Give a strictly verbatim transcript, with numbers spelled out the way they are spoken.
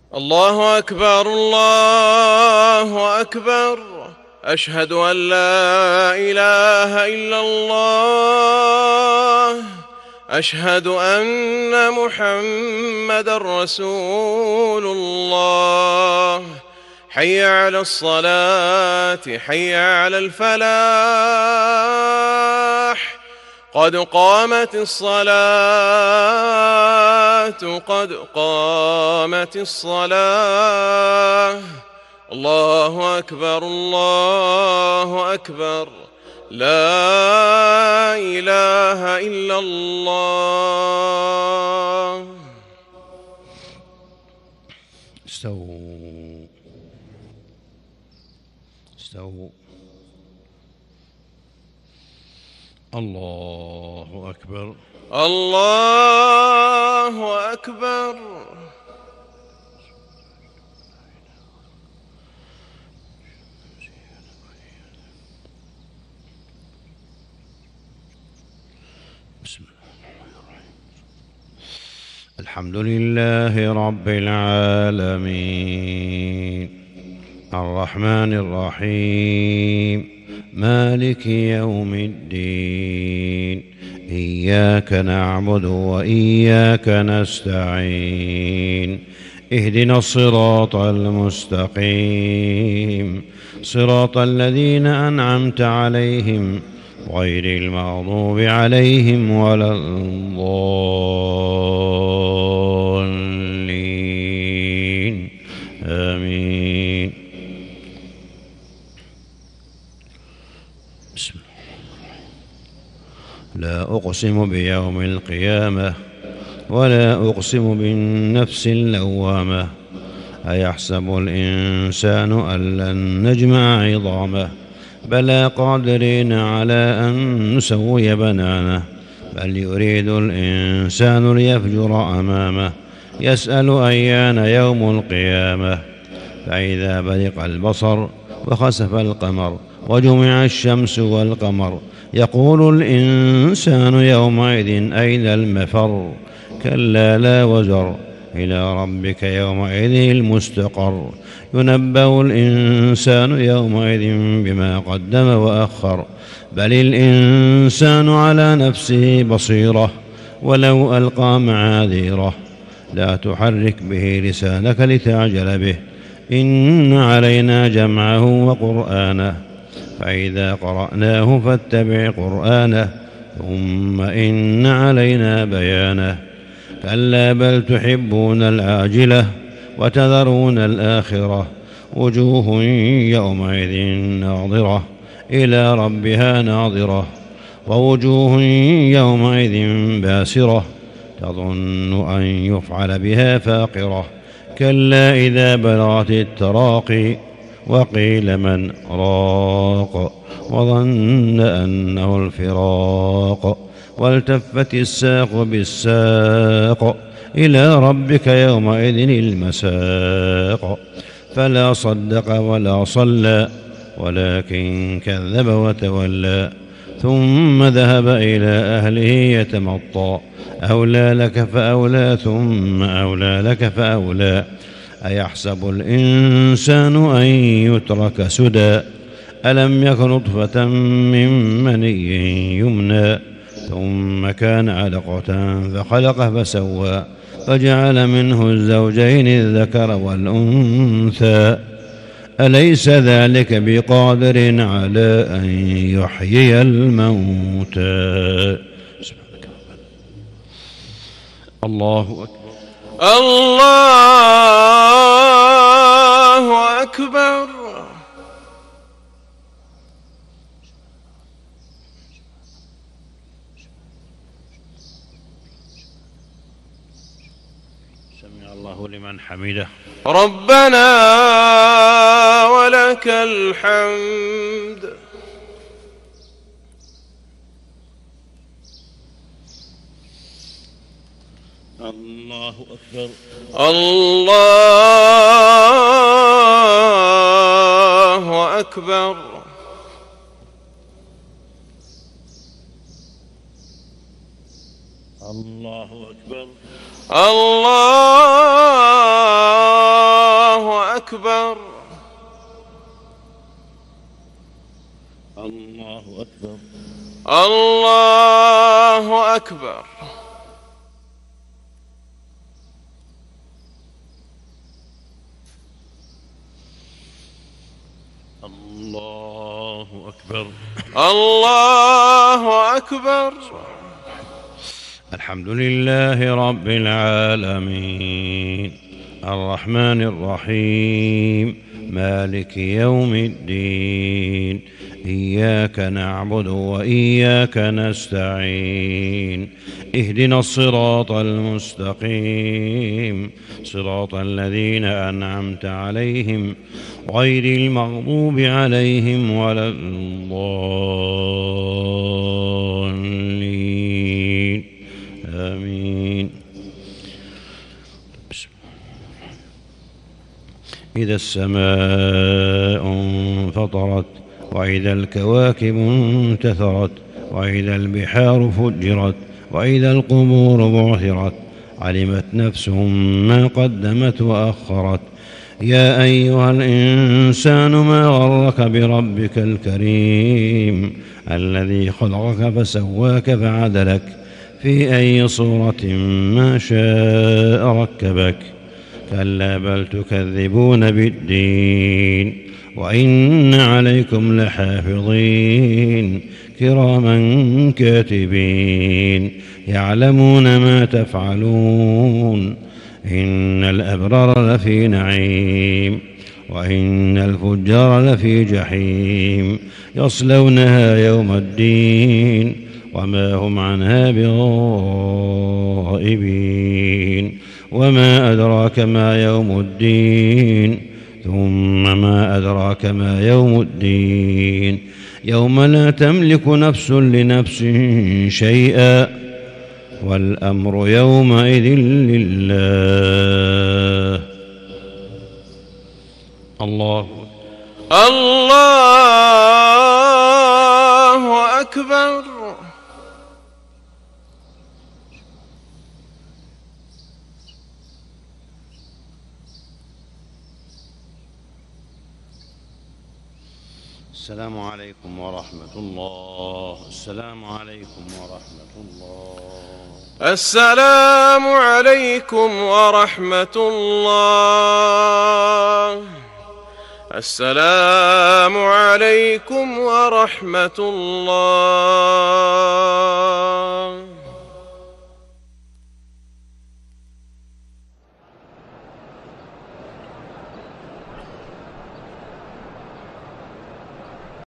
الله أكبر الله أكبر. أشهد أن لا إله إلا الله. أشهد أن محمدًا رسول الله. حي على الصلاة حي على الفلاح. قد قامت الصلاة قد قامت الصلاة. الله أكبر الله أكبر. لا إله إلا الله. استووا استووا. الله أكبر الله أكبر. بسم الله الرحمن الرحيم. الحمد لله رب العالمين الرحمن الرحيم مالك يوم الدين. إياك نعبد وإياك نستعين. اهدنا الصراط المستقيم صراط الذين أنعمت عليهم غير المغضوب عليهم ولا الضالين. آمين. بسم الله. لا أقسم بيوم القيامة ولا أقسم بالنفس اللوامة. أيحسب الإنسان أن لن نجمع عظامه بلى قادرين على أن نسوي بنانه. بل يريد الإنسان ليفجر أمامه يسأل أيان يوم القيامة. فإذا برق البصر وخسف القمر وجمع الشمس والقمر يقول الإنسان يومئذ أين المفر. كلا لا وزر إلى ربك يومئذ المستقر. ينبأ الإنسان يومئذ بما قدم وأخر. بل الإنسان على نفسه بصيرة ولو ألقى معاذيره. لا تحرك به لسانك لتعجل به. إن علينا جمعه وقرآنه فإذا قرأناه فاتبع قرآنه ثم إن علينا بيانه. كلا بل تحبون العاجلة وتذرون الآخرة. وجوه يومئذ ناظرة إلى ربها ناظرة. ووجوه يومئذ باسرة تظن أن يفعل بها فاقرة. كلا إذا بلغت التراقي وقيل من راق وظن أنه الفراق. والتفت الساق بالساق إلى ربك يومئذ المساق. فلا صدق ولا صلى ولكن كذب وتولى. ثم ذهب إلى أهله يتمطى. أولى لك فأولى ثم أولى لك فأولى. أيحسب الإنسان أن يترك سدى. ألم يك نطفة من مني يمنى ثم كان علقة فخلق فسوى فجعل منه الزوجين الذكر والأنثى. أليس ذلك بقادر على أن يحيي الموتى. الله أكبر الله أكبر. سمع الله لمن حمده. ربنا ولك الحمد. الله أكبر الله أكبر. الله أكبر الله الله أكبر. الله أكبر. الله أكبر. الحمد لله رب العالمين الرحمن الرحيم مالك يوم الدين إياك نعبد وإياك نستعين اهدنا الصراط المستقيم صراط الذين أنعمت عليهم غير المغضوب عليهم ولا الضالين آمين. إذا السماء انفطرت وإذا الكواكب انتثرت وإذا البحار فجرت وإذا القبور بعثرت علمت نفس ما قدمت وأخرت. يا أيها الإنسان ما غرك بربك الكريم الذي خلقك فسواك فعدلك في أي صورة ما شاء ركبك. كلا بل تكذبون بالدين وإن عليكم لحافظين كراما كاتبين يعلمون ما تفعلون. إن الأبرار لفي نعيم وإن الفجار لفي جحيم يصلونها يوم الدين وما هم عنها بغائبين. وما أدراك ما يوم الدين ثم ما أدراك ما يوم الدين يوم لا تملك نفس لنفس شيئا والأمر يومئذ لله. الله الله أكبر. السلام عليكم ورحمة الله. السلام عليكم ورحمة الله. السلام عليكم ورحمة الله. السلام عليكم ورحمة الله.